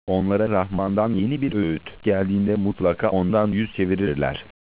Onlara Rahman'dan yeni bir öğüt geldiğinde mutlaka ondan yüz çevirirler.